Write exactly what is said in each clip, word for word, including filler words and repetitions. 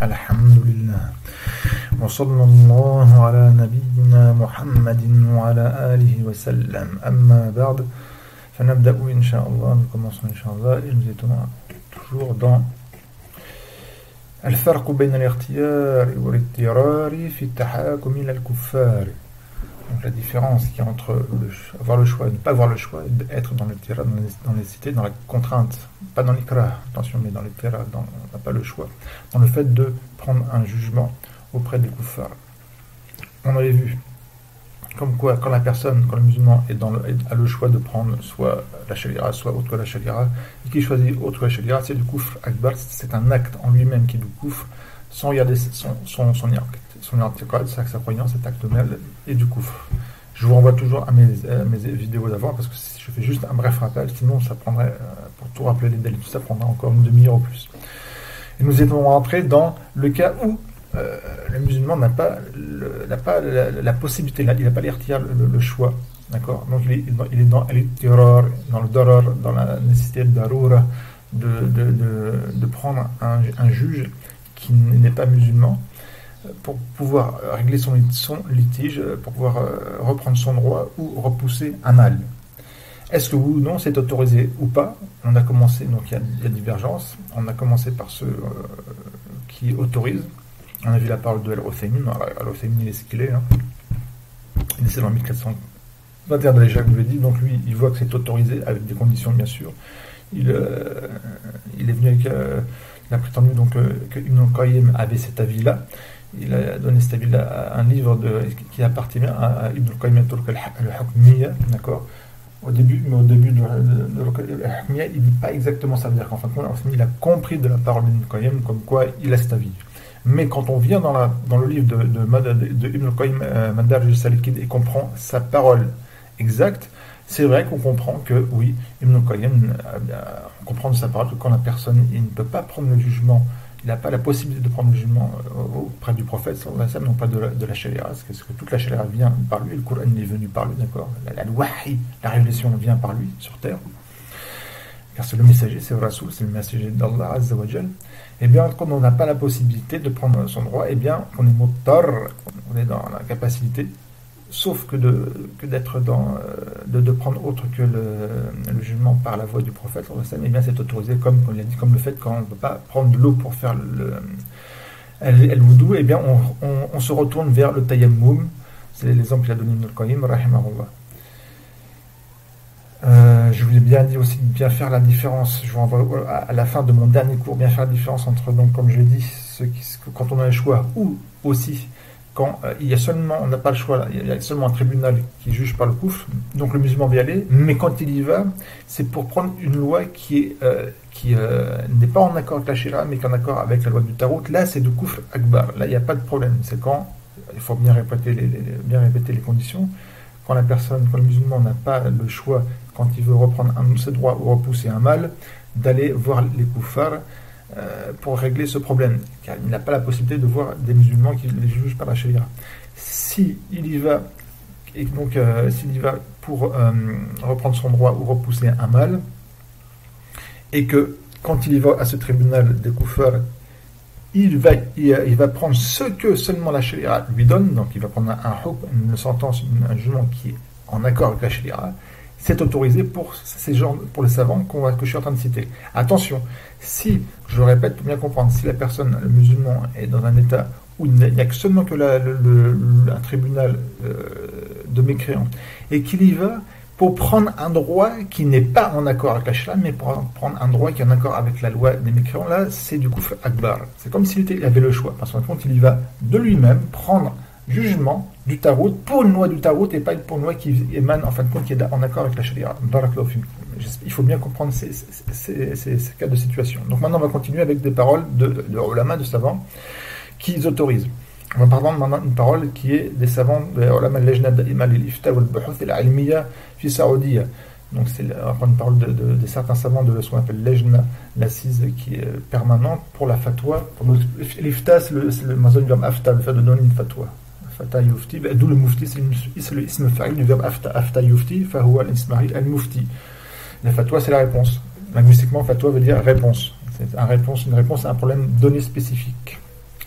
Alhamdulillah. Wa sallallahu ala nabiyyina Muhammadin wa ala alihi wa sallam. Amma ba'd. Fanabda'u insha'Allah. Nous commençons insha'Allah et nous étions toujours dans الفرق بين الاختيار والاضطرار في التحاكم إلى الكفار. Donc la différence qui est entre le, avoir le choix et ne pas avoir le choix, être dans le tirah, dans les, dans les cités, dans la contrainte, pas dans l'ikra, attention, mais dans le tirah, on n'a pas le choix, dans le fait de prendre un jugement auprès des kuffars. On avait vu comme quoi quand la personne, quand le musulman est dans le, a le choix de prendre soit la sharia, soit autre que la sharia, et qui choisit autre que la sharia, c'est du kufr akbar, c'est un acte en lui-même qui est du kufr, sans regarder son son son son article, sa croyance, cet acte même et du kufr. Je vous renvoie toujours à mes, à mes vidéos d'avant parce que si je fais juste un bref rappel, sinon ça prendrait, pour tout rappeler les délits, ça prendra encore une demi-heure ou plus. Et nous étions rentrés dans le cas où euh, le musulman n'a pas, le, n'a pas la, la possibilité, il n'a pas l'irtiyar, le, le choix, d'accord. Donc il est, il est dans l'irtiyar, dans le darar, dans la nécessité de daroura, de, de, de, de prendre un, un juge qui n'est pas musulman, pour pouvoir régler son, son litige, pour pouvoir euh, reprendre son droit ou repousser un mal. Est-ce que oui ou non c'est autorisé ou pas? On a commencé, donc il y a, il y a divergence, on a commencé par ceux euh, qui autorisent. On a vu la parole de Al-Uthaymin, Al-Uthaymin il est ce qu'il est, hein. Il est décédé en mille quatre cent vingt et un de l'Éjaq, je l'ai dit, donc lui il voit que c'est autorisé avec des conditions bien sûr. Il, euh, il est venu avec, euh, il a prétendu donc euh, que Ibn Qayyim avait cet avis-là. Il a donné cet avis-là à un livre de, qui appartient à Ibn Qayyim al-Hukmiyya, d'accord. Au début, mais au début de, de, de al-Hukmiyya, il ne dit pas exactement ça, veut dire qu'en fin de compte, il a compris de la parole d'Ibn Qayyim comme quoi il a cet avis. Mais quand on vient dans, la, dans le livre de, de, de, de Ibn Qayyim, euh, Madarij al-Salikin, et comprend sa parole exacte, c'est vrai qu'on comprend que, oui, Ibn Qayyim, euh, on comprend de sa parole que quand la personne il ne peut pas prendre le jugement, il n'a pas la possibilité de prendre le jugement auprès du prophète, sallallahu alayhi wa sallam, non pas de la, de la sharia, parce que toute la sharia vient par lui, le Coran est venu par lui, d'accord, la, la, wahi, la révélation vient par lui, sur terre, car c'est le messager, c'est le rasoul, c'est le messager d'Allah, azza wa jal. Et bien, quand on n'a pas la possibilité de prendre son droit, et bien, on est muttar, on est dans la capacité, sauf que de que d'être dans de, de prendre autre que le, le jugement par la voie du prophète, et bien c'est autorisé, comme on l'a dit, comme le fait quand on ne peut pas prendre de l'eau pour faire le el-wudu, et bien on, on, on se retourne vers le tayammum. C'est l'exemple qu'il a donné Ibn al-Qayyim rahimahullah. Euh, je vous ai bien dit aussi de bien faire la différence, je vous renvoie à la fin de mon dernier cours, bien faire la différence entre, donc comme je l'ai dit, ceux qui, quand on a le choix, ou aussi quand euh, il y a seulement, on n'a pas le choix, là, il y a seulement un tribunal qui juge par le kufr, donc le musulman va y aller, mais quand il y va, c'est pour prendre une loi qui est euh, qui euh, n'est pas en accord avec la sharia, mais qui est en accord avec la loi du Tarot. Là, c'est du kufr akbar. Là, il n'y a pas de problème. C'est quand, il faut bien répéter les, les, bien répéter les conditions, quand la personne, quand le musulman n'a pas le choix, quand il veut reprendre un, ses droits ou repousser un mal, d'aller voir les kuffars, Euh, pour régler ce problème, car il n'a pas la possibilité de voir des musulmans qui les jugent par la sharia. Si il y va, et donc euh, s'il y va pour euh, reprendre son droit ou repousser un mal, et que quand il y va à ce tribunal des kuffars, il va, il, il va prendre ce que seulement la sharia lui donne, donc il va prendre un, un hukm, une sentence, un jugement qui est en accord avec la sharia. C'est autorisé pour ces gens, pour les savants qu'on va, que je suis en train de citer. Attention, si, je le répète pour bien comprendre, si la personne, le musulman, est dans un état où il n'y a que seulement que la, le, le, un tribunal euh, de mécréants, et qu'il y va pour prendre un droit qui n'est pas en accord avec la sharia, mais pour prendre un droit qui est en accord avec la loi des mécréants, là, c'est du kufr akbar. C'est comme s'il était, il avait le choix. Parce qu'en compte, il y va de lui-même prendre jugement du tarot pour une loi du tarot et pas pour une loi qui émane en fin de compte qui est en accord avec la sharia. Il faut bien comprendre ces, ces, ces, ces cas de situation. Donc maintenant on va continuer avec des paroles de, de, de ulama, de savants qui autorisent. On va parler maintenant d'une parole qui est des savants de ulama al-lajna da'ima lil-ifta wal-buhuth al-ilmiya fi Saoudia. Donc c'est une parole de, de, de certains savants de ce qu'on appelle lejna, l'assise qui est permanente pour la fatwa. L'ifta c'est le, le mazon du verbe afta, le fait de donner une fatwa. Fata yufti, d'où le mufti, c'est le ism fa'il du verbe afta, afta yufti, fahuwa al-isma'i al-mufti. La fatwa, c'est la réponse. Linguistiquement, fatwa veut dire réponse. C'est un réponse, une réponse à un problème donné spécifique.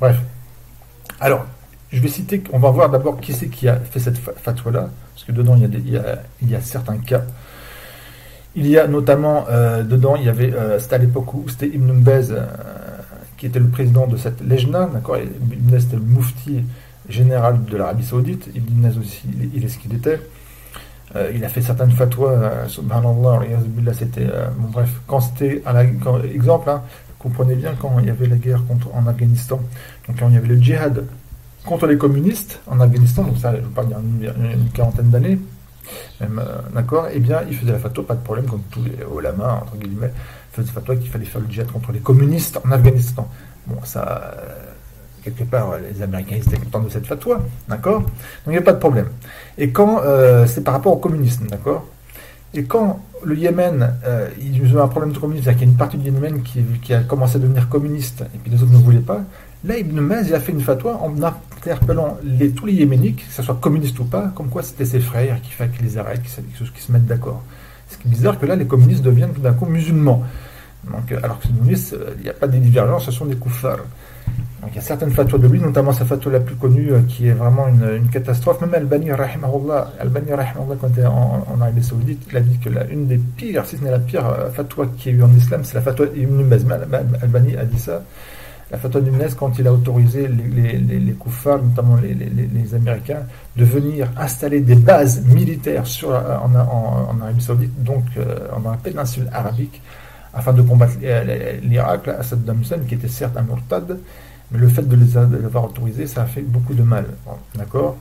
Bref. Alors, je vais citer, on va voir d'abord qui c'est qui a fait cette fatwa-là, parce que dedans, il y a, des, il y a, il y a certains cas. Il y a notamment, euh, dedans, il y avait, euh, c'était à l'époque où c'était Ibn Baz, euh, qui était le président de cette lejna, d'accord. Ibn Baz était le moufti général de l'Arabie Saoudite. Ibn Baz aussi, il, il est ce qu'il était. Euh, il a fait certaines fatwas, euh, subhanallah, c'était, euh, bon, bref, quand c'était, à la, quand, exemple, hein, comprenez bien quand il y avait la guerre contre, en Afghanistan, donc quand il y avait le djihad contre les communistes en Afghanistan, donc ça, je parle d'il y a une, une quarantaine d'années, même, euh, d'accord, eh bien, il faisait la fatwa, pas de problème, comme tous les ulama, entre guillemets, faisait la fatwa qu'il fallait faire le djihad contre les communistes en Afghanistan. Bon, ça, euh, quelque part, les Américains ils étaient contents de cette fatwa, d'accord. Donc, il n'y a pas de problème. Et quand, euh, c'est par rapport au communisme, d'accord. Et quand le Yémen, euh, ils ont un problème de communisme, c'est-à-dire qu'il y a une partie du Yémen qui, qui a commencé à devenir communiste, et puis les autres ne voulaient pas, là, Ibn Baz, il a fait une fatwa en interpellant les, tous les Yéménites, que ce soit communiste ou pas, comme quoi c'était ses frères qui fallait qu'ils les arrêtent, qu'ils se mettent d'accord. Ce qui est bizarre que là, les communistes deviennent tout d'un coup musulmans. Donc, alors que les communistes, il n'y a pas des divergences, ce sont des kuffars. Donc il y a certaines fatwas de lui, notamment sa fatwa la plus connue, euh, qui est vraiment une, une catastrophe. Même Albani, rahimahullah, Albani, rahimahullah, quand il était en, en Arabie Saoudite, il a dit que la, une des pires, si ce n'est la pire euh, fatwa qu'il y a eu en islam, c'est la fatwa Ibn Baz. Albani a dit ça. La fatwa d'Ibn Baz, quand il a autorisé les, les, les, les kuffars, notamment les, les, les Américains, de venir installer des bases militaires sur, en, en, en Arabie Saoudite, donc euh, dans la péninsule arabique, afin de combattre l'Irak, Saddam Hussein, qui était certes un murtad, mais le fait de les avoir autorisés, ça a fait beaucoup de mal. D'accord.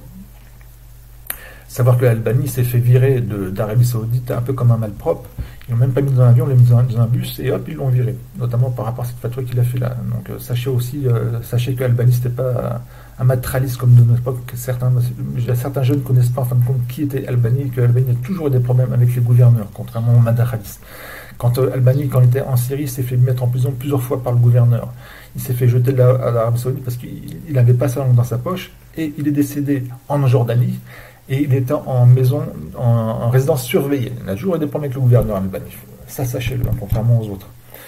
Savoir que l'Albanie s'est fait virer d'Arabie Saoudite un peu comme un malpropre. Ils l'ont même pas mis dans un avion, ils l'ont mis dans un, dans un bus et hop, ils l'ont viré. Notamment par rapport à cette fatwa qu'il a fait là. Donc euh, sachez aussi, euh, sachez que l'Albanie c'était pas un matraliste comme de notre époque. Certains, certains jeunes ne connaissent pas en fin de compte qui était Albanie, que l'Albanie a toujours eu des problèmes avec les gouverneurs, contrairement aux madralistes. Quand euh, Albanie, quand il était en Syrie, s'est fait mettre en prison plusieurs fois par le gouverneur. Il s'est fait jeter de l'Arabie Saoudite parce qu'il n'avait pas sa langue dans sa poche et il est décédé en Jordanie et il était en maison, en, en résidence surveillée. Il a toujours eu des problèmes avec le gouverneur albanais. Ça, sachez-le, hein, contrairement aux autres.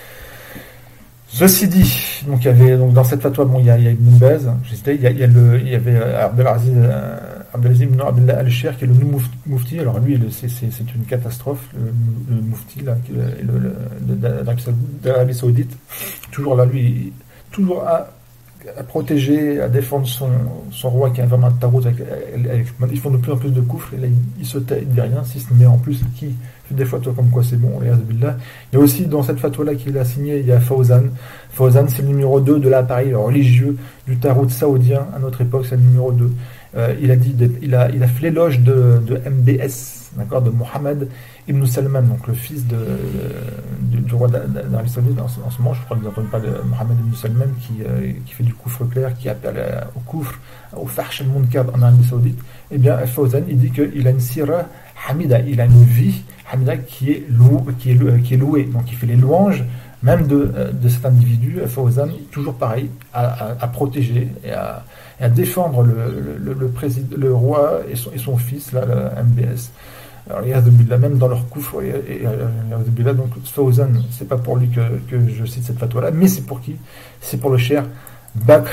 Ceci dit, donc il y avait donc dans cette fatwa, bon, il y a, il y a Ibn Baz, il y a, il y a le, il y avait Abdelaziz, euh, Abdelaziz ibn Abdullah al-Sher qui est le Moufti. Alors lui, c'est, c'est, c'est une catastrophe, le, le Moufti là, le, le, de l'Arabie Saoudite. Toujours là, lui, toujours à, à protéger, à défendre son, son roi qui est vraiment un tarot. Avec, avec, ils font de plus en plus de coufres et là, il, il se tait, il ne dit rien, si ce n'est en plus qui fait des fatwas comme quoi c'est bon. Il y a aussi dans cette fatwa-là qu'il a signé, il y a Fawzan. Fawzan, c'est le numéro deux de l'appareil religieux du tarot saoudien. À notre époque, c'est le numéro deux. Euh, il a dit, il a, il a fait l'éloge de, de M B S, d'accord, de Mohammed ibn Salman, donc le fils de, de, du roi d'Arabie Saoudite en, en ce moment. Je crois que vous n'entendez pas de Mohammed ibn Salman qui, euh, qui fait du coufre clair, qui appelle euh, au coufre, au farsh al-munkar en Arabie Saoudite. Eh bien, Fawzan, il dit qu'il a une sira hamida, il a une vie hamida qui est, lou, qui est, lou, qui est louée, donc il fait les louanges même de, de cet individu. Fawzan, toujours pareil, à, à, à protéger et à, et à défendre le, le, le, président, le roi et son, et son fils, là, le M B S. Alors, Yazbillah, même dans leur coufre, et, et, et, donc Fawzan, c'est pas pour lui que, que je cite cette fatwa-là, mais c'est pour qui? C'est pour le cher Bakr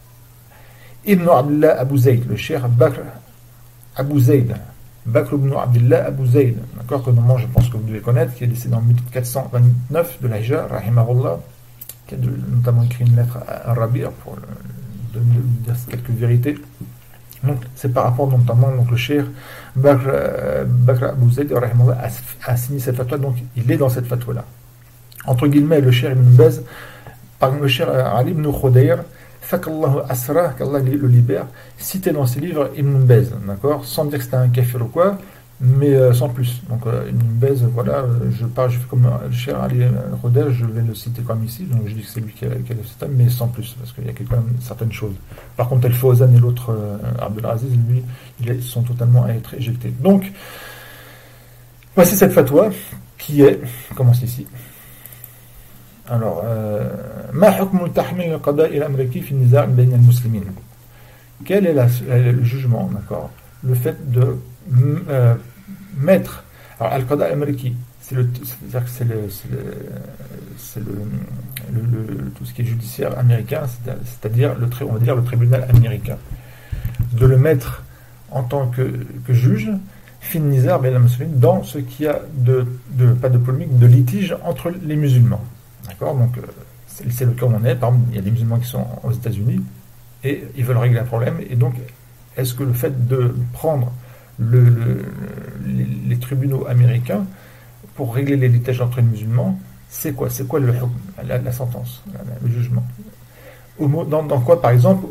ibn Abdullah Abu Zayd, le cher Bakr Abu Zayd. Bakr ibn Abdullah Abu Zayd, d'accord, que normalement je pense que vous devez connaître, qui est décédé en mille quatre cent vingt-neuf de la Hijra, rahimahullah, qui a de, notamment écrit une lettre à, à Rabir pour le, de, de, de dire quelques vérités. Donc c'est par rapport notamment donc le cher Bakr, euh, Bakr Abu Zayd rahimahullah a, a signé cette fatwa, donc il est dans cette fatwa là. Entre guillemets, le cher Ibn Baz, par exemple le cher Ali ibn Khudayr, Fakallahu Asra, qu'Allah le libère, cité dans ses livres Ibn Baz, d'accord, sans dire que c'était un kafir ou quoi, mais euh, sans plus. Donc euh, Ibn Baz, voilà, euh, je parle, je fais comme euh, le cher Ali Khudayr, je vais le citer comme ici, donc je dis que c'est lui qui a, qui a le système, mais sans plus, parce qu'il y a quand même certaines choses. Par contre, El Fawzan et l'autre euh, Abdelaziz, lui, ils sont totalement à être éjectés. Donc, voici cette fatwa qui est, commence ici. Alors, ما حكم تحميل القضاء الأمريكي في النزاع بين المسلمين? Quel est la, le jugement, d'accord? Le fait de euh, mettre, alors Al-Qada al-Amriki, c'est le, c'est-à-dire que c'est le, c'est le, c'est le, le, le, tout ce qui est judiciaire américain, c'est-à-dire le, on va dire le tribunal américain, de le mettre en tant que, que juge, fin nizar ben al-muslimin, dans ce qui a de, de, pas de polémique, de litige entre les musulmans. D'accord? Donc, c'est, c'est le cas où on est. Par exemple, il y a des musulmans qui sont aux États-Unis et ils veulent régler un problème. Et donc, est-ce que le fait de prendre le, le, les, les tribunaux américains pour régler les litiges entre les musulmans, c'est quoi? C'est quoi le, la, la sentence, la, le jugement? Dans, dans quoi, par exemple,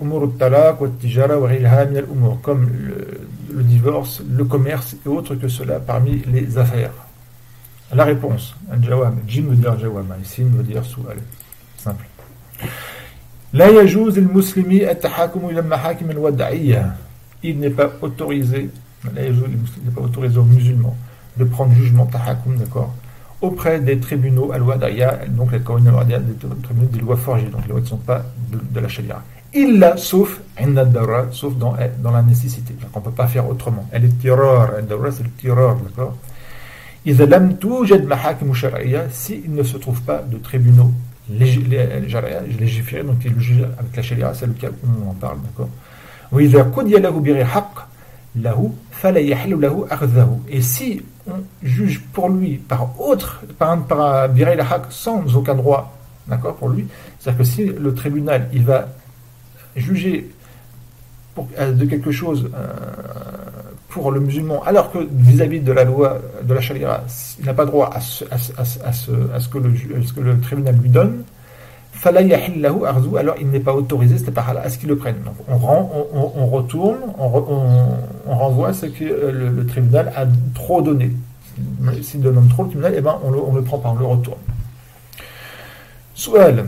comme le, le divorce, le commerce et autres que cela parmi les affaires. La réponse, un jawab, jim veut dire jawab, ici veut dire su'al. Simple. La yajouz al-muslimi at-tahakum ila al-mahakim al-wad'iyya. Il n'est pas autorisé, la yajouz, il n'est pas autorisé aux musulmans de prendre jugement tahakum, d'accord, auprès des tribunaux al-wad'iyya, donc les al-wad'iyya, des tribunaux des lois forgées, donc les lois qui ne sont pas de, de la sharia. Illa, sauf inna-darra, sauf dans, dans la nécessité. Donc on ne peut pas faire autrement. Elle est tireur, al-darra c'est le tireur, d'accord. إذا لم توجد محاكم شرعية, s'il ne se trouve pas de tribunaux légiférés, donc il juge avec la sharia, c'est le cas où on en parle, d'accord. وإذا قضي له بغير حق له فلا يحل له أخذه. Et si on juge pour lui par autre, par par بغير حق, sans aucun droit, d'accord, pour lui, c'est-à-dire que si le tribunal il va juger pour, de quelque chose euh, pour le musulman, alors que vis-à-vis de la loi de la charia, il n'a pas droit à ce, à, à, à, ce, à, ce, que le, à ce que le tribunal lui donne, alors il n'est pas autorisé, c'est pas à ce qu'il le prenne. Donc on, rend, on, on retourne, on, on, on renvoie ce que le, le tribunal a trop donné. S'il donne trop le tribunal, eh ben on, le, on le prend pas, on le retourne. Soual.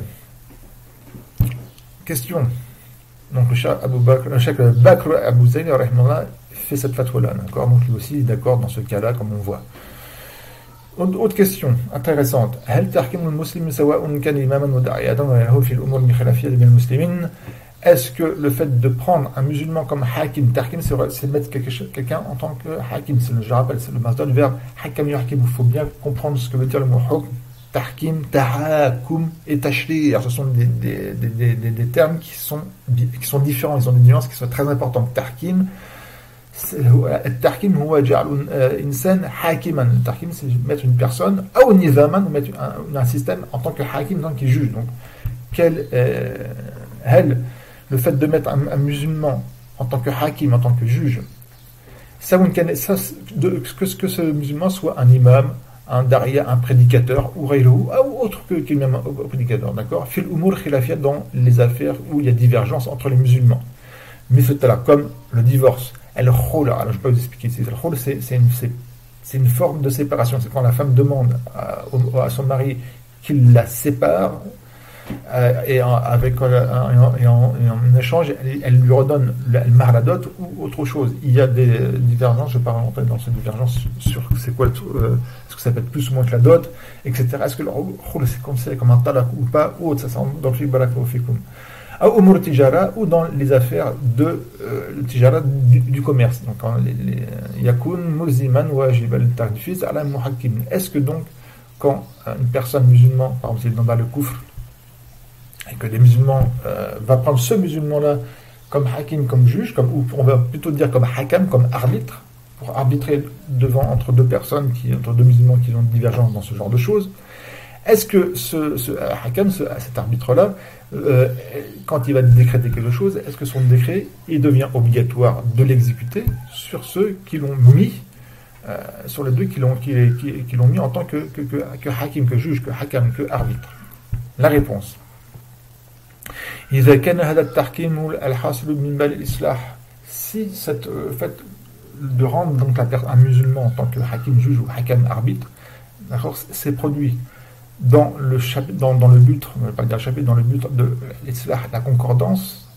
Question. Donc le Cheikh Abou Bakr, le Cheikh Bakr Abou Zayn fait cette fatwa-là, d'accord. Donc lui aussi est d'accord dans ce cas-là, comme on voit. Autre question intéressante. هل تحكيم المسلم سواء كان إماما وداعية وله في الأمور الخلافية بين المسلمين? Est-ce que le fait de prendre un musulman comme hakim, tahkim, c'est mettre quelqu'un en tant que hakim, c'est le, je rappelle, c'est le masdar du verbe hakam yuhkim. Il faut bien comprendre ce que veut dire le mot hukm, tahkim, tahakum et tashri'. Ce sont des, des, des, des, des termes qui sont, qui sont différents, ils ont des nuances qui sont très importantes. Tahkim, التحكيم هو جعل إنسان حاكما. التحكيم c'est mettre une personne أو نظاما, ou mettre un, un système en tant que hakim, en tant que juge. Donc quel euh, هل le fait de mettre un, un musulman en tant que hakim, en tant que juge, ça, ça de, que, que ce musulman soit un imam, un daria, un prédicateur ou ou autre que, que même un prédicateur, d'accord, fil umur khilafiyat, dans les affaires où il y a divergence entre les musulmans, mais c'est là comme le divorce. Le khul, alors je ne vais pas vous expliquer ici. Le khul, c'est, c'est, une, c'est, c'est une forme de séparation. C'est quand la femme demande à, à son mari qu'il la sépare, euh, et, en, avec, euh, et, en, et en échange, elle, elle lui redonne le, le mar, la dot ou autre chose. Il y a des divergences, je ne vais pas rentrer dans ces divergences sur c'est quoi, euh, est-ce que ça peut être plus ou moins que la dot, et cetera. Est-ce que le khul, c'est considéré comme un talak ou pas, ou autre, ça c'est dans le barakallahu fikum. Ou tijara, ou dans les affaires de euh, le tijara du, du commerce. Donc, yakun muziman wajib al-tarfiz ala muhakkim. Est-ce que donc, quand une personne musulmane, par exemple, dans le koufr, et que les musulmans euh, va prendre ce musulman-là comme hakim, comme juge, comme, ou on va plutôt dire comme hakam, comme arbitre, pour arbitrer devant entre deux personnes, qui, entre deux musulmans qui ont une divergence dans ce genre de choses. Est-ce que ce, ce hakam, ce, cet arbitre-là, euh, quand il va décréter quelque chose, est-ce que son décret, il devient obligatoire de l'exécuter sur ceux qui l'ont mis, euh, sur les deux qui l'ont, qui, qui, qui l'ont mis en tant que, que, que, que hakim, que juge, que hakam, que arbitre? La réponse. Si cette euh, fait de rendre donc la, un musulman en tant que hakim, juge ou hakam, arbitre, d'accord, c'est produit dans le chapitre, dans, dans le but, on ne va pas dire chapitre, dans le but de l'islah, la concordance,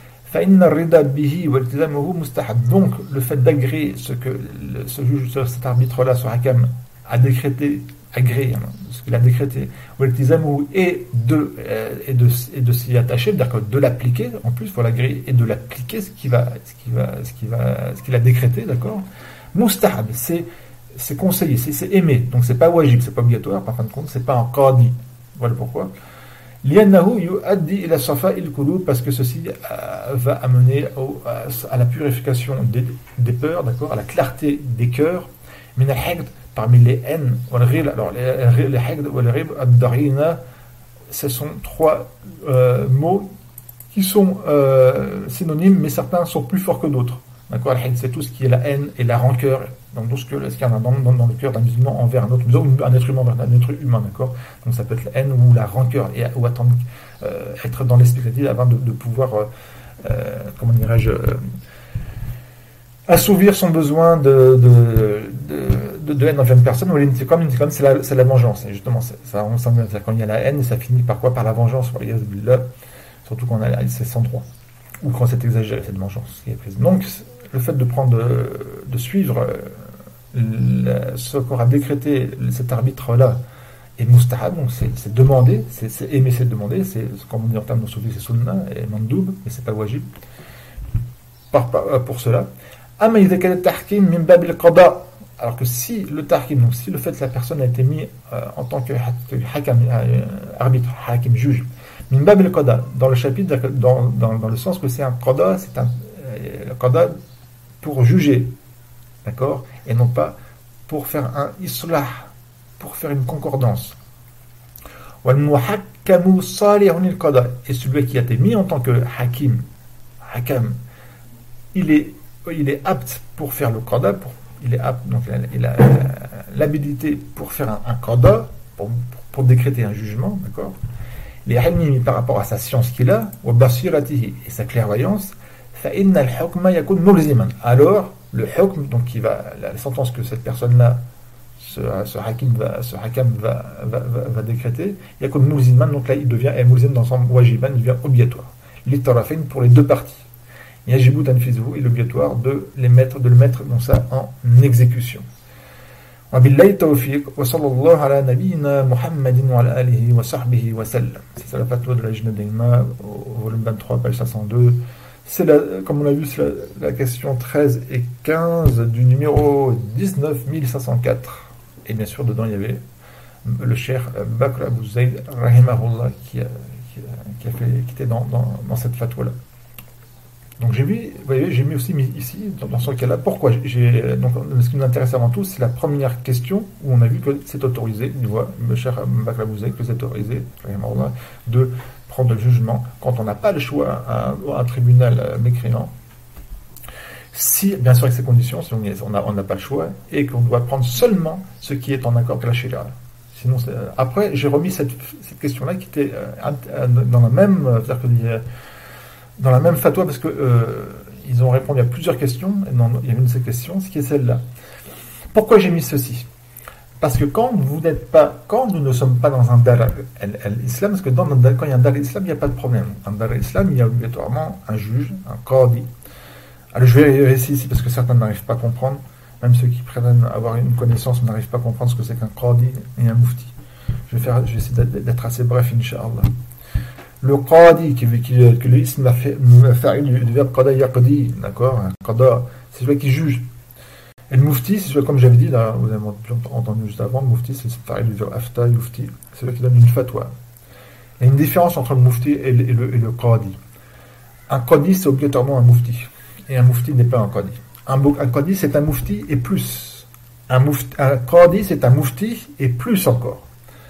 donc le fait d'agréer ce que le, ce juge, cet arbitre-là, ce hakam, a décrété, agréé, hein, ce qu'il a décrété, et de, euh, et de, et de s'y attacher, c'est-à-dire de l'appliquer, en plus, il faut l'agréer, et de l'appliquer, ce qui va, ce qui va, ce qui va, ce qu'il a décrété, d'accord. Mustahab, c'est c'est conseillé, c'est, c'est aimé, donc c'est pas wajib, c'est pas obligatoire, par fin de compte, c'est pas un qadi. Voilà pourquoi. لأنه يؤدي إلى صفاء القلوب, parce que ceci euh, va amener au, à, à la purification des, des peurs, d'accord, à la clarté des cœurs. من الحقد, parmi les haines, والغير, alors les, les حقد والغير الضغينة, ce sont trois euh, mots qui sont euh, synonymes, mais certains sont plus forts que d'autres. D'accord, c'est tout ce qui est la haine et la rancœur, donc tout ce qu'il y a dans, dans, dans le cœur d'un musulman envers un autre musulman, ou un être humain envers un être humain, d'accord. Donc ça peut être la haine ou la rancœur, et, ou attendre, euh, être dans l'expectative avant de, de pouvoir, euh, euh, comment dirais-je, euh, assouvir son besoin de, de, de, de, de haine envers une personne. Ou l'intiqam, l'intiqam, c'est la, c'est la vengeance, et justement, c'est, ça, on s'en c'est quand il y a la haine, ça finit par quoi? Par la vengeance, surtout quand on a, c'est sans droit, ou quand c'est exagéré, cette vengeance qui est prise. Donc, le fait de prendre, de, de suivre le, ce qu'aura décrété cet arbitre-là est mustahab, donc c'est, c'est demandé, c'est, c'est aimer, c'est demander, c'est, comme on dit en termes de soufi, c'est sunnah et mandoub, mais c'est pas wajib. Par, par, pour cela. Alors que si le tahkim, donc si le fait que la personne a été mise euh, en tant que hakam, euh, arbitre, hakim, juge, min bab al-qada, dans le chapitre, dans, dans, dans le sens que c'est un qada, c'est un euh, le qada pour juger, d'accord, et non pas pour faire un islah, pour faire une concordance. Et celui qui a été mis en tant que hakim, hakam, il est, il est apte pour faire le qada, pour, il est apte, donc il a, il a l'habilité pour faire un, un qada, pour, pour, pour décréter un jugement, d'accord, les ilmi par rapport à sa science qu'il a, wa basiratihi, et sa clairvoyance. Alors, le hukm, donc qui va, la sentence que cette personne-là, ce, ce hakim va, ce hakam va, va, va, va décréter, yakun mulziman, donc là il devient mulzim dans son wajiban, il devient obligatoire. L'ittarafin pour les deux parties. Yajibu tanfizuhu, il est obligatoire de les mettre, de le mettre dans ça en exécution. وبالله التوفيق وصلى الله على نبينا محمد وعلى آله وصحبه وسلم. C'est la fatwa de la Lajna Daima, volume vingt-trois, page cinq cent deux. C'est la, comme on l'a vu, c'est la, la question treize et quinze du numéro dix-neuf mille cinq cent quatre. Et bien sûr, dedans, il y avait le cheikh Bakr Abu Zayd, rahimahullah, qui, a, qui, a, qui, a fait, qui était dans, dans, dans cette fatwa-là. Donc j'ai vu, vous voyez, j'ai mis aussi mis ici, dans, dans ce cas-là, pourquoi j'ai, donc ce qui nous intéresse avant tout, c'est la première question où on a vu que c'est autorisé, il voit, le cheikh Bakr Abu Zayd, que c'est autorisé, rahimahullah, de prendre le jugement quand on n'a pas le choix à, à un tribunal mécréant, si, bien sûr avec ces conditions, si on n'a on n'a pas le choix, et qu'on doit prendre seulement ce qui est en accord avec la sharia. Sinon, c'est, après, j'ai remis cette, cette question-là qui était euh, dans la même, c'est-à-dire que, euh, dans la même fatwa, parce que euh, ils ont répondu à plusieurs questions, et non, il y a une de ces questions, ce qui est celle-là. Pourquoi j'ai mis ceci? Parce que quand vous n'êtes pas, quand nous ne sommes pas dans un dar al-islam, parce que dans, quand il y a un dar al-islam, il n'y a pas de problème. Un dar al-islam, il y a obligatoirement un juge, un qadi. Alors je vais réussir ici parce que certains n'arrivent pas à comprendre, même ceux qui prétendent avoir une connaissance n'arrivent pas à comprendre ce que c'est qu'un qadi et un mufti. Je vais faire, je vais essayer d'être assez bref, incha'Allah. Le qadi, qui, qui, que l'isme a fait, du verbe qada yaqdi, d'accord, un qada, c'est celui qui juge. Et le mufti, c'est celui, comme j'avais dit, là, vous avez entendu juste avant, le mufti, c'est pareil du verbe afta, yufti, c'est celui qui donne une fatwa. Il y a une différence entre le mufti et le, et le, et le qadi. Un qadi, c'est obligatoirement un mufti. Et un mufti n'est pas un qadi. Un, un qadi, c'est un mufti et plus. Un, mufti, un qadi, c'est un mufti et plus encore.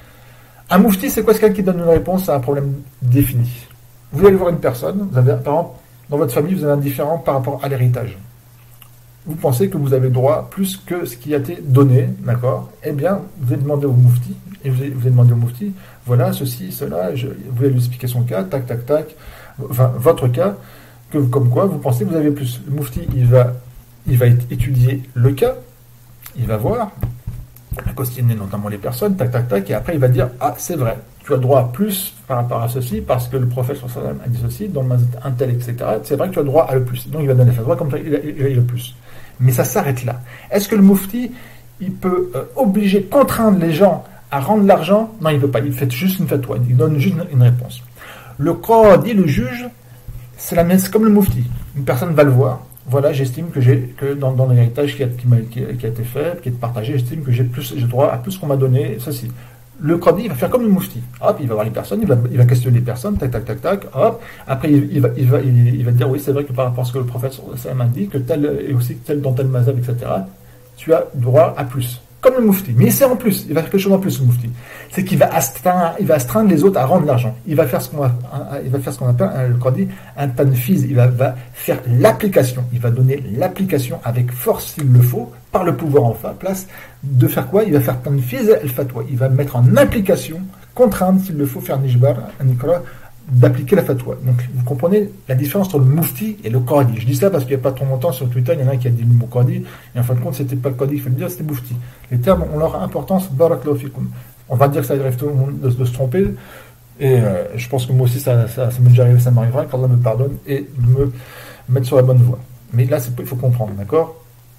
Un mufti, c'est quoi? C'est quelqu'un qui donne une réponse à un problème défini. Vous allez voir une personne, vous avez, par exemple, dans votre famille, vous avez un différend par rapport à l'héritage. Vous pensez que vous avez droit plus que ce qui a été donné, d'accord? Eh bien, vous allez demander au mufti, et vous allez, vous allez demander au mufti, voilà, ceci, cela, je, vous allez lui expliquer son cas, tac, tac, tac, enfin, votre cas, que, comme quoi vous pensez que vous avez plus. Le mufti, il va, il va étudier le cas, il va voir, il va questionner notamment les personnes, tac, tac, tac, et après il va dire, ah, c'est vrai, tu as droit à plus par rapport à ceci, parce que le prophète sallallahu alayhi wa sallam a dit ceci, dans un tel, et cetera. C'est vrai que tu as droit à le plus. Donc il va donner la droit comme ça, il a, il a le plus. Mais ça s'arrête là. Est-ce que le mufti, il peut euh, obliger, contraindre les gens à rendre l'argent? Non, il ne peut pas. Il fait juste une fatwa. Il donne juste une, une réponse. Le qadi, le juge, c'est la même, c'est comme le mufti. Une personne va le voir. voilà, j'estime que j'ai que dans, dans l'héritage qui a, qui, m'a, qui, a, qui a été fait, qui est partagé, j'estime que j'ai plus j'ai droit à plus qu'on m'a donné, ceci. Le qadi, il va faire comme le mufti. Hop, il va voir les personnes, il va, il va questionner les personnes, tac, tac, tac, tac, hop. Après, il, il, va, il, va, il, il va dire, oui, c'est vrai que par rapport à ce que le prophète m'a dit, que tel et aussi tel dans tel mazhab, et cetera, tu as droit à plus. Comme le mufti. Mais c'est en plus. Il va faire quelque chose en plus, le mufti. C'est qu'il va astreindre, il va astreindre les autres à rendre l'argent. Il va faire ce qu'on va, il va faire ce qu'on appelle, le qadi, un tanfiz. Il va, va faire l'application. Il va donner l'application avec force s'il le faut, par le pouvoir en place, de faire quoi? Il va faire tanfiz al-fatwa. Il va mettre en application, contraindre s'il le faut, faire nijbar, un ikra, d'appliquer la fatwa. Donc, vous comprenez la différence entre le mufti et le qadi. Je dis ça parce qu'il n'y a pas trop longtemps sur Twitter, il y en a un qui a dit le mot qadi, et en fin de compte, c'était pas le qadi qu'il fallait dire, c'était mufti. Les termes ont leur importance, barakallahu fikum. On va dire que ça arrive tout le monde de, de se tromper, et euh, je pense que moi aussi, ça, ça, ça m'est déjà arrivé, ça m'arrivera, qu'Allah me pardonne et me mette sur la bonne voie. Mais là, c'est, il faut comprendre, d'accord?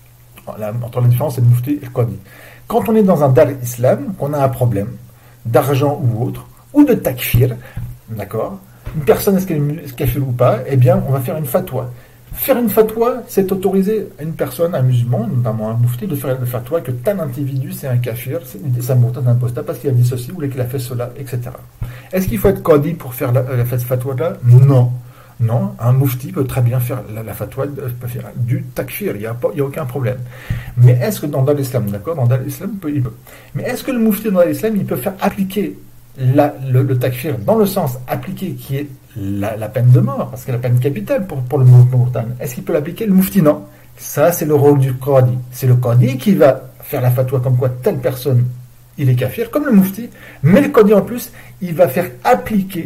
La, entre la différence, c'est le mufti et le qadi. Quand on est dans un dar islam, qu'on a un problème d'argent ou autre, ou de takfir, d'accord? Une personne, est-ce qu'elle est kafir ou pas? Eh bien, on va faire une fatwa. Faire une fatwa, c'est autoriser à une personne, un musulman, notamment un mufti, de faire une fatwa que tel individu, c'est un kafir, c'est un murtad, un apostat, parce qu'il a dit ceci ou qu'il a fait cela, et cetera. Est-ce qu'il faut être qadi pour faire la, la fatwa-là? Non. Non, un mufti peut très bien faire la, la fatwa, peut faire du takfir, il n'y a, a aucun problème. Mais est-ce que dans, dans l'islam, d'accord, dans l'islam, il peut, il peut. Mais est-ce que le mufti dans l'islam, il peut faire appliquer La, le, le takfir dans le sens appliqué qui est la, la peine de mort, parce que la peine capitale pour, pour le murtad, est-ce qu'il peut l'appliquer? Le mufti, non. Ça, c'est le rôle du qadi. C'est le qadi qui va faire la fatwa comme quoi telle personne, il est kafir, comme le mufti, mais le qadi en plus, il va faire appliquer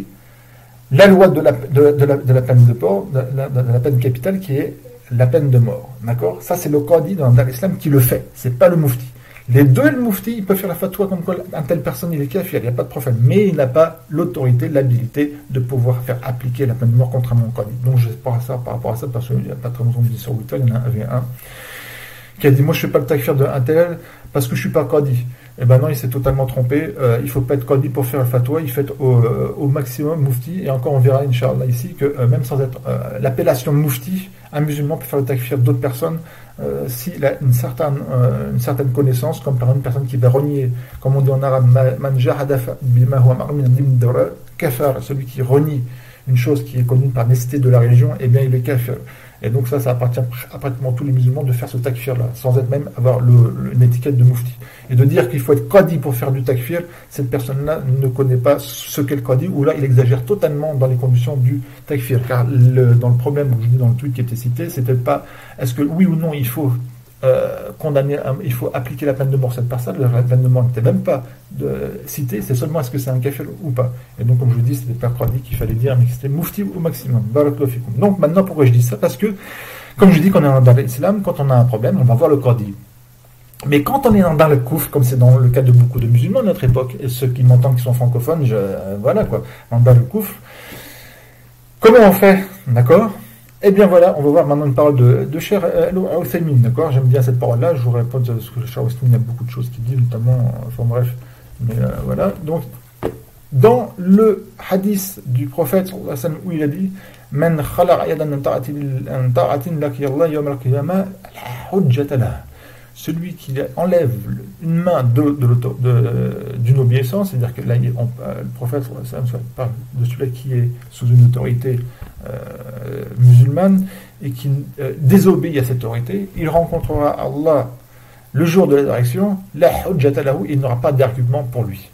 la loi de la, de, de la, de la peine de mort, de la, de la peine capitale qui est la peine de mort. D'accord? Ça, c'est le qadi dans l'islam qui le fait. C'est pas le mufti. Les deux, le mufti, il peut faire la fatwa comme quoi une telle personne, il est kafir, il n'y a pas de problème. Mais il n'a pas l'autorité, l'habilité de pouvoir faire appliquer la peine de mort contrairement au qadi. Donc, je sais pas ça par rapport à ça, parce qu'il n'y a pas très longtemps, on dit sur Twitter, il y en avait un qui a dit, moi, je ne fais pas le takfir d'un tel parce que je ne suis pas qadi. Eh ben non, il s'est totalement trompé. Euh, il ne faut pas être qadi pour faire la fatwa. Il fait au, euh, au maximum mufti. Et encore, on verra, Inch'Allah, ici, que euh, même sans être euh, l'appellation mufti, un musulman peut faire le takfir d'autres personnes euh, s'il a une certaine, euh, une certaine connaissance, comme par exemple une personne qui va renier, comme on dit en arabe, man jahada bima huwa ma'lum min ad-din ad-dawla, kafar, celui qui renie une chose qui est connue par nécessité de la religion, eh bien il est kafir. Et donc ça, ça appartient à pratiquement tous les musulmans de faire ce takfir-là, sans être même avoir le, le, une étiquette de mufti. Et de dire qu'il faut être qadi pour faire du takfir, cette personne-là ne connaît pas ce qu'est le qadi, ou là il exagère totalement dans les conditions du takfir. Car le, dans le problème, je dis dans le tweet qui était cité, c'était pas est-ce que oui ou non il faut euh, condamner, un, il faut appliquer la peine de mort à cette personne. La peine de mort n'était même pas de, citée, c'est seulement est-ce que c'est un kafir ou pas. Et donc comme je vous dis, c'était pas qadi qu'il fallait dire, mais c'était mufti au maximum. Barakallahu fikum. Donc maintenant pourquoi je dis ça? Parce que comme je dis qu'on est dans l'islam, quand on a un problème, on va voir le qadi. Mais quand on est dans le kouf, comme c'est dans le cas de beaucoup de musulmans de notre époque, et ceux qui m'entendent qui sont francophones, je, euh, voilà quoi, dans le kouf, comment on fait? D'accord? Eh bien voilà, on va voir maintenant une parole de, de Cheikh Al-Uthaymin, d'accord? J'aime bien cette parole-là, je vous réponds parce que Cheikh Al-Uthaymin, il y a beaucoup de choses qu'il dit, notamment, enfin bref, mais euh, voilà. Donc, dans le hadith du prophète, où il a dit, Man khala'a yadan an ta'atin laqiya Allah yawm al-qiyamah, hujjata lah. Celui qui enlève une main de, de de, d'une obéissance, c'est-à-dire que là, on, le prophète parle de celui qui est sous une autorité euh, musulmane et qui euh, désobéit à cette autorité, il rencontrera Allah le jour de la résurrection, la hujjata lahu, il n'aura pas d'argument pour lui.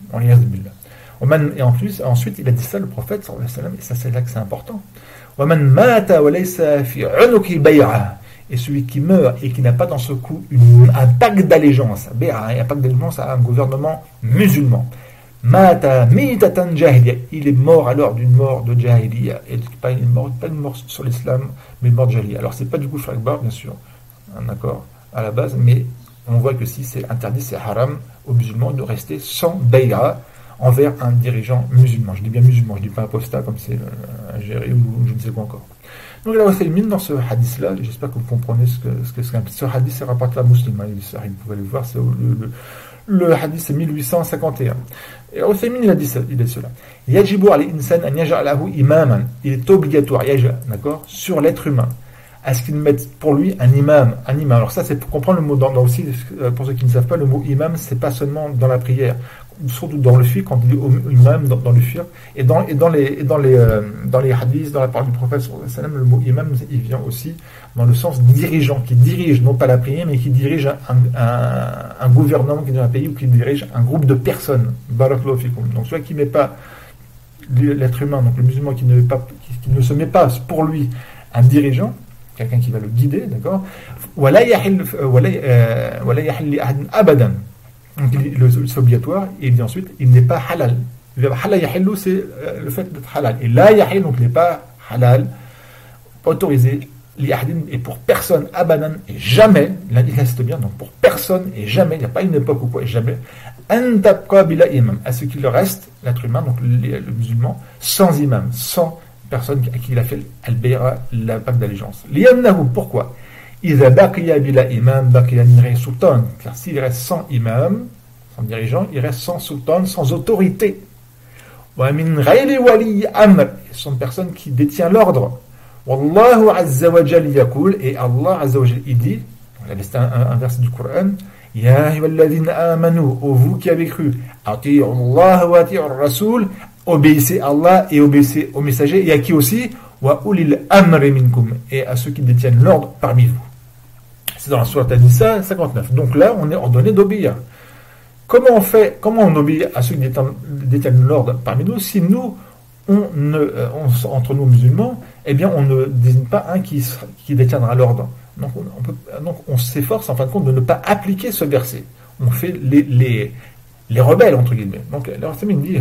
Et en plus, ensuite, il a dit ça, le prophète, et ça c'est là que c'est important. Et celui qui meurt et qui n'a pas dans ce coup une, un pacte d'allégeance, un pacte d'allégeance à un gouvernement musulman, il est mort alors d'une mort de jahiliya, et pas une mort, pas une mort sur l'islam, mais une mort de jahiliya. Alors c'est pas du coup Kufr Akbar, bien sûr, d'accord, à la base, mais on voit que si c'est interdit, c'est haram aux musulmans de rester sans bay'a envers un dirigeant musulman. Je dis bien musulman, je dis pas apostat comme c'est un géré ou je ne sais quoi encore. Donc là, Uthaymin, dans ce hadith-là, j'espère que vous comprenez ce que ce que c'est. Ce hadith est rapporté à Muslim, hein, vous pouvez le voir, c'est le, le, le hadith c'est mille huit cent cinquante et un. Et Uthaymin, il a dit ça, il a dit cela. Yajibu al-insan an yaj'alahu imaman. Il est obligatoire, yaja, d'accord, sur l'être humain. à ce qu'il mette pour lui un imam, un imam. Alors ça, c'est pour comprendre le mot dans, dans aussi, pour ceux qui ne savent pas, le mot imam, c'est pas seulement dans la prière, surtout dans le fiqh, quand il dit imam dans, dans le fiqh, et dans, et dans les, et dans les, euh, dans les hadiths, dans la parole du prophète, le mot imam, il vient aussi dans le sens dirigeant, qui dirige, non pas la prière, mais qui dirige un, un, un gouvernement, qui dirige un pays, ou qui dirige un groupe de personnes. Barakallahu fikum. Donc celui qui met pas l'être humain, donc le musulman qui ne, met pas, qui, qui ne se met pas pour lui un dirigeant, quelqu'un qui va le guider, d'accord, wala yahil wala wala yahil li ahad abadan. Donc c'est obligatoire, et il dit ensuite, il n'est pas halal. Le halal yahillu, c'est le fait d'être halal. Et la yahil, donc il n'est pas halal, pas autorisé, li ahadin, et pour personne, abadan, et jamais, il reste bien, donc pour personne, et jamais, il n'y a pas une époque ou quoi, et jamais, an tabqa bila imam, à ce qu'il reste, l'être humain, donc le, le musulman, sans imam, sans personne à qui il a fait al-bay'a, la pacte d'allégeance. Li'annahu, pourquoi? Iza baqiya bila imam, baqiya nire sultan. Car s'il reste sans imam, sans dirigeant, il reste sans sultan, sans autorité. Wa min ghayri wali amr, ce sont personnes qui détient l'ordre. Wallahu azza wa jal yaqul, et Allah azza wa jal, il dit, c'est un, un, un verset du Coran, Ya ayyuhalladhina amanu, ô vous qui avez cru, ati'u Allah wa ati'u ar-rasul, obéissez à Allah et obéissez aux messagers, et à qui aussi? Wa ulil amri minkum, et à ceux qui détiennent l'ordre parmi vous. C'est dans la sourate An-Nisa cinquante-neuf. Donc là, on est ordonné d'obéir. Comment on fait, comment on obéit à ceux qui détiennent, détiennent l'ordre parmi nous, si nous, on ne, on, entre nous musulmans, eh bien, on ne désigne pas un qui, qui détiendra l'ordre. Donc on, on peut, donc on s'efforce en fin de compte de ne pas appliquer ce verset. On fait les, les, les rebelles, entre guillemets. Donc, alors, ça me dit,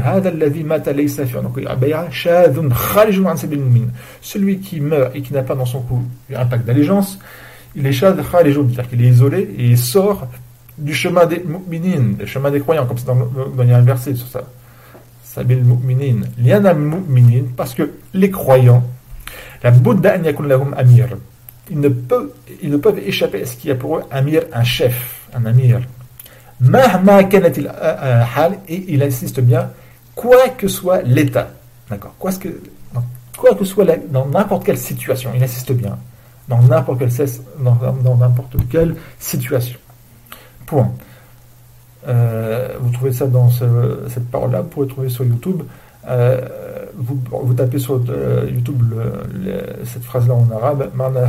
celui qui meurt et qui n'a pas dans son cou un pacte d'allégeance, il est shad khalijun, c'est-à-dire qu'il est isolé et il sort du chemin des mu'minin, du chemin des croyants, comme c'est dans, dans, il y a un verset sur ça. Sabil mu'minin, liana mu'minin, parce que les croyants, la bouddha an yakun lahum amir, ils ne peuvent, ils ne peuvent échapper à ce qu'il y a pour eux amir, un chef, un amir. Mahma kanat al-hal, et il insiste bien, quoi que soit l'état, d'accord, quoi que, quoi que soit la, dans n'importe quelle situation, il insiste bien, dans n'importe quelle, dans, dans n'importe quelle situation. Point. Euh, vous trouvez ça dans ce, cette parole-là, vous pouvez trouver sur YouTube. Euh, vous, vous tapez sur euh, YouTube le, le, cette phrase-là en arabe,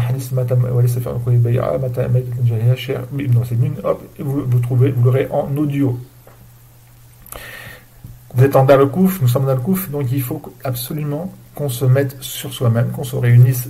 et vous, vous trouvez, vous l'aurez en audio. Vous êtes en Darkouf, nous sommes dans Darkouf, donc il faut absolument qu'on se mette sur soi-même, qu'on se réunisse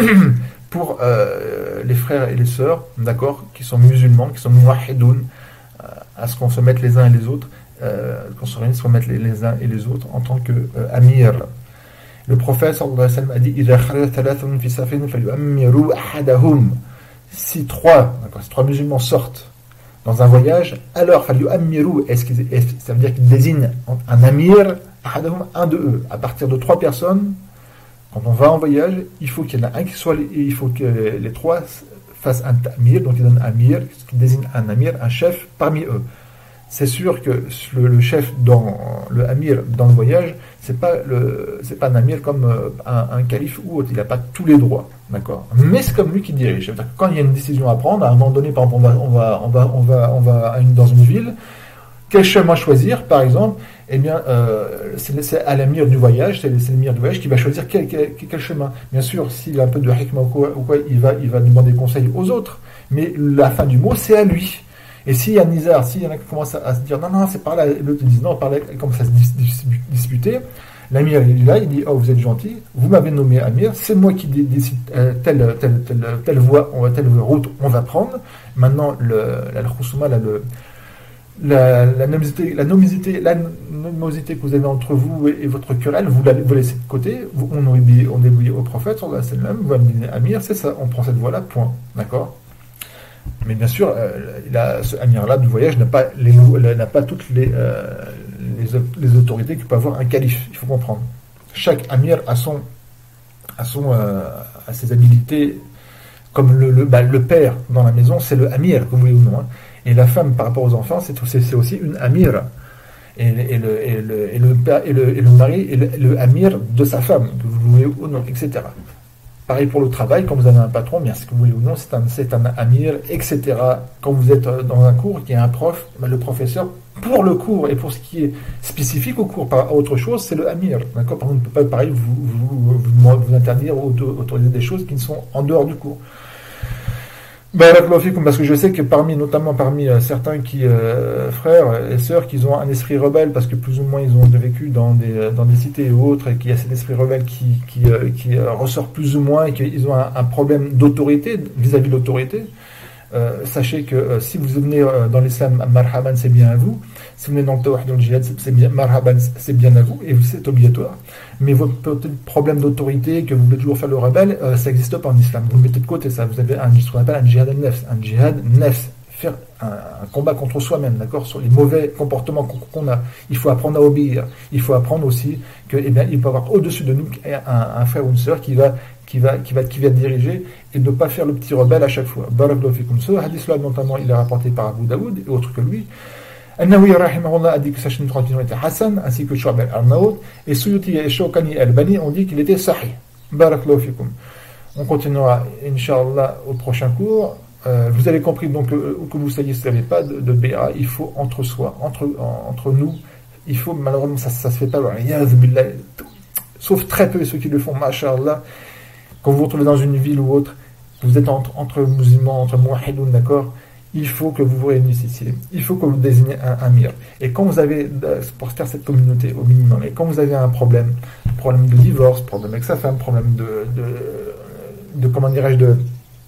pour euh, les frères et les sœurs, d'accord, qui sont musulmans, qui sont muwahhidoun, euh, à ce qu'on se mette les uns et les autres, euh, qu'on se réunisse, qu'on mette les, les uns et les autres en tant que euh, amir. Le prophète sallallahu alayhi wa sallam a dit إِذَا خَرَجَ ثَلَاثٌ فِي سَفَرٍ فَلْيُؤَمِّرُوا أَحَدَهُمْ. Si trois, d'accord, si trois musulmans sortent dans un voyage, alors فَلْيُؤَمِّرُوا, est-ce qu'ils, est, ça veut dire qu'ils désignent un amir, أَحَدَهُمْ, un de eux. À partir de trois personnes, quand on va en voyage, il faut qu'il y en ait un qui soit, il faut que les, les trois fassent un amir, donc ils donnent un amir, qui désigne un amir, un chef parmi eux. C'est sûr que le, le chef dans le amir dans le voyage, c'est pas le, c'est pas un amir comme un, un calife ou autre. Il n'a pas tous les droits, d'accord. Mais c'est comme lui qui dirige. Quand il y a une décision à prendre, à un moment donné, par exemple, on va, on va, on va, on va, on va à une, dans une ville. Quel chemin choisir, par exemple? Eh bien, euh, c'est, c'est à l'amir du voyage, c'est, c'est l'émir du voyage qui va choisir quel, quel, quel chemin. Bien sûr, s'il a un peu de hikmah ou quoi, ou quoi, il va, il va demander conseil aux autres. Mais la fin du mot, c'est à lui. Et s'il y a un nizar, s'il y en a qui commencent à, à se dire non, non, c'est par là, l'autre dit non, par là, il commence à se dis, dis, disputer, l'amir il est là, il dit oh, vous êtes gentil, vous m'avez nommé amir, c'est moi qui décide euh, telle, telle, telle, telle voie, on va, telle route on va prendre. Maintenant, le, la khoussouma, là, le, la, la nomosité, la nomosité, la nomosité que vous avez entre vous et, et votre querelle, vous la vous laissez de côté, vous, on obéit, on obéit au prophète, sallallahu alayhi wa sallam, vous m'avez amir, c'est ça, on prend cette voie-là, point, d'accord. Mais bien sûr, euh, là, ce amir-là du voyage n'a pas, les, n'a pas toutes les, euh, les, les autorités que peut avoir un calife. Il faut comprendre. Chaque amir a son, a son, euh, a ses habilités. Comme le, le, bah, le père dans la maison, c'est le amir, que vous voulez ou non. Hein. Et la femme, par rapport aux enfants, c'est, c'est, c'est aussi une amir. Et, et, le, et, le, et, le, et, le, et le mari est le, le amir de sa femme, que vous voulez ou non, et cetera. Pareil pour le travail, quand vous avez un patron, bien ce que vous voulez ou non, c'est un, c'est un amir, et cetera. Quand vous êtes dans un cours, qu'il y a un prof, ben le professeur, pour le cours et pour ce qui est spécifique au cours par autre chose, c'est le amir. D'accord? Par contre, on ne peut pas, pareil, vous, vous, vous, vous interdire ou autoriser des choses qui ne sont en dehors du cours. Parce que je sais que parmi, notamment parmi euh, certains qui, euh, frères et sœurs, qui ont un esprit rebelle, parce que plus ou moins ils ont vécu dans des, dans des cités et autres, et qu'il y a cet esprit rebelle qui, qui, euh, qui euh, ressort plus ou moins, et qu'ils ont un, un problème d'autorité, vis-à-vis de l'autorité, euh, sachez que euh, si vous venez euh, dans l'islam, marhaban, c'est bien à vous. Si vous venez dans le tawhid, dans le djihad, c'est bien, marhaban, c'est bien à vous, et c'est obligatoire. Mais votre problème d'autorité, que vous voulez toujours faire le rebelle, euh, ça n'existe pas en islam. Vous le mettez de côté, ça. Vous avez un, ce qu'on appelle un djihad al-nafs. Un djihad nafs. Faire un, un combat contre soi-même, d'accord, sur les mauvais comportements qu'on a. Il faut apprendre à obéir. Il faut apprendre aussi que, eh bien, il peut y avoir au-dessus de nous un, un frère ou une sœur qui va, qui va, qui va, qui va diriger et ne pas faire le petit rebelle à chaque fois. Barakallahu fikum. Ce hadith-là, notamment, il est rapporté par Abu Daoud et autres que lui. An-Nawawi rahimahullah a dit que sa chaîne était Hassan, ainsi que Shu'ab al-Arnaout, et Suyuti et Shawkani al-Bani ont dit qu'il était Sahih. Barakallahu fikum. On continuera, Inch'Allah, au prochain cours. Euh, vous avez compris donc euh, que vous sachiez, s'il n'y avait pas de, de B A, il faut entre soi, entre, en, entre nous, il faut, malheureusement, ça ne se fait pas, sauf très peu ceux qui le font, masha'Allah, quand vous vous retrouvez dans une ville ou autre, vous êtes entre, entre musulmans, entre muwahidoun, d'accord, il faut que vous vous réunissiez, il faut que vous désignez un amir. Et quand vous avez, pour faire cette communauté au minimum, et quand vous avez un problème, problème de divorce, problème avec sa femme, problème de, de, de comment dirais-je, de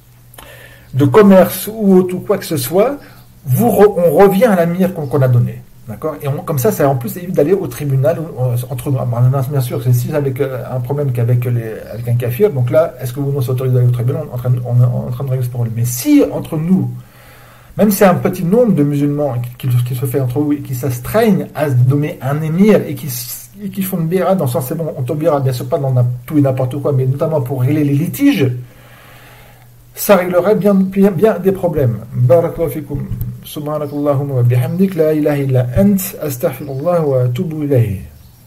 de commerce ou, ou quoi que ce soit, vous re, on revient à l'amir qu'on, qu'on a donné. D'accord? Et on, comme ça, ça en plus évite d'aller au tribunal euh, entre nous. Bien sûr, c'est si avec euh, un problème qu'avec les, avec un kafir, donc là, est-ce que vous nous autorisez d'aller au tribunal? On est en train, on est en train de régler ce problème. Mais si entre nous, même si c'est un petit nombre de musulmans qui, qui, qui se fait entre eux et qui s'astreignent à donner un émir et qui, et qui font une béra dans le sens, c'est bon, on t'obéira, bien sûr pas dans tout et n'importe quoi, mais notamment pour régler les litiges, ça réglerait bien, bien, bien des problèmes. Barakallahu fikum. Subhanakallahumma wa bihamdik, la ilaha illa ant, astaghfirullah wa atubu ilayhi.